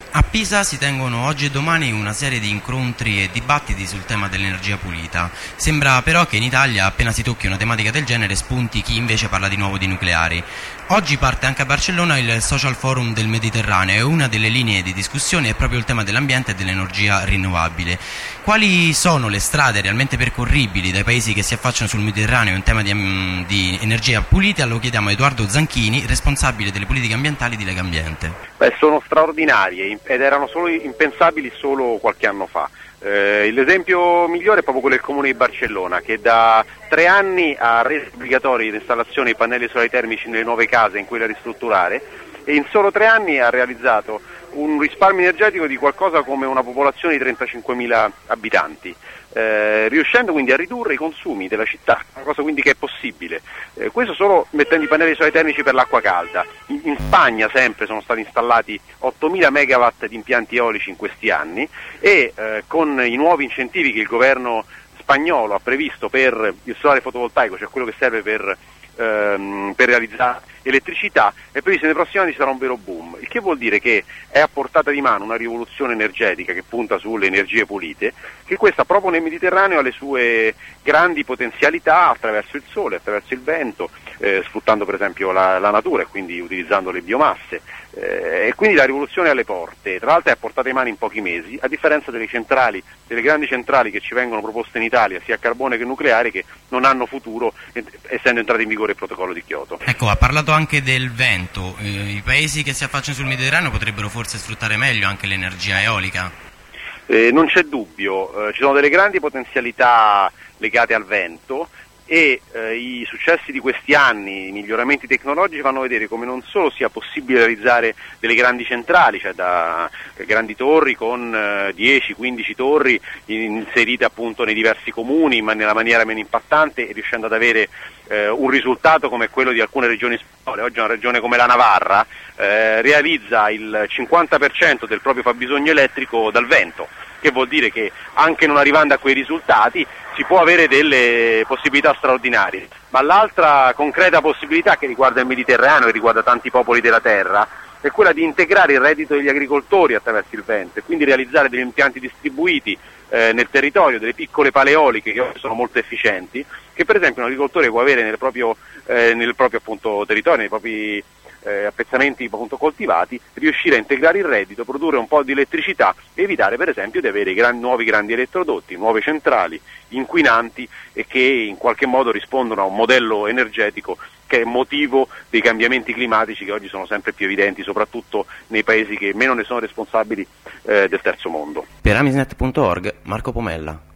A Pisa si tengono oggi e domani una serie di incontri e dibattiti sul tema dell'energia pulita. Sembra però che in Italia, appena si tocchi una tematica del genere, spunti chi invece parla di nuovo di nucleari. Oggi parte anche a Barcellona il Social Forum del Mediterraneo e una delle linee di discussione è proprio il tema dell'ambiente e dell'energia rinnovabile. Quali sono le strade realmente percorribili dai paesi che si affacciano sul Mediterraneo in tema di energia pulita? Lo chiediamo a Edoardo Zanchini, responsabile delle politiche ambientali di Legambiente. Sono straordinarie ed erano impensabili solo qualche anno fa. L'esempio migliore è proprio quello del Comune di Barcellona, che da 3 anni ha reso obbligatoria l'installazione di pannelli solari termici nelle nuove case in cui la ristrutturare, e in solo 3 anni ha realizzato un risparmio energetico di qualcosa come una popolazione di 35.000 abitanti, riuscendo quindi a ridurre i consumi della città, una cosa quindi che è possibile. Questo solo mettendo i pannelli solari termici per l'acqua calda. In Spagna sempre sono stati installati 8.000 megawatt di impianti eolici in questi anni, e con i nuovi incentivi che il governo spagnolo ha previsto per il solare fotovoltaico, cioè quello che serve per realizzare elettricità, è previsto nei prossimi anni ci sarà un vero boom, il che vuol dire che è a portata di mano una rivoluzione energetica che punta sulle energie pulite, che questa proprio nel Mediterraneo ha le sue grandi potenzialità attraverso il sole, attraverso il vento, sfruttando per esempio la natura e quindi utilizzando le biomasse, e quindi la rivoluzione è alle porte. Tra l'altro è a portata di mano in pochi mesi, a differenza delle grandi centrali che ci vengono proposte in Italia, sia a carbone che nucleare, che non hanno futuro essendo entrato in vigore il protocollo di Kyoto. Ecco, ha parlato anche del vento. I paesi che si affacciano sul Mediterraneo potrebbero forse sfruttare meglio anche l'energia eolica? Non c'è dubbio, ci sono delle grandi potenzialità legate al vento, e i successi di questi anni, i miglioramenti tecnologici fanno vedere come non solo sia possibile realizzare delle grandi centrali, cioè da grandi torri con 10-15 torri inserite appunto nei diversi comuni, ma nella maniera meno impattante, e riuscendo ad avere un risultato come quello di alcune regioni spagnole. Oggi una regione come la Navarra realizza il 50% del proprio fabbisogno elettrico dal vento, che vuol dire che anche non arrivando a quei risultati si può avere delle possibilità straordinarie. Ma l'altra concreta possibilità, che riguarda il Mediterraneo e riguarda tanti popoli della terra, è quella di integrare il reddito degli agricoltori attraverso il vento, e quindi realizzare degli impianti distribuiti nel territorio, delle piccole pale eoliche che oggi sono molto efficienti, che per esempio un agricoltore può avere nel proprio appunto territorio, nei propri appezzamenti appunto coltivati, riuscire a integrare il reddito, produrre un po' di elettricità e evitare per esempio di avere nuovi grandi elettrodotti, nuove centrali inquinanti, e che in qualche modo rispondono a un modello energetico che è motivo dei cambiamenti climatici che oggi sono sempre più evidenti, soprattutto nei paesi che meno ne sono responsabili del terzo mondo. Per Amisnet.org, Marco Pomella.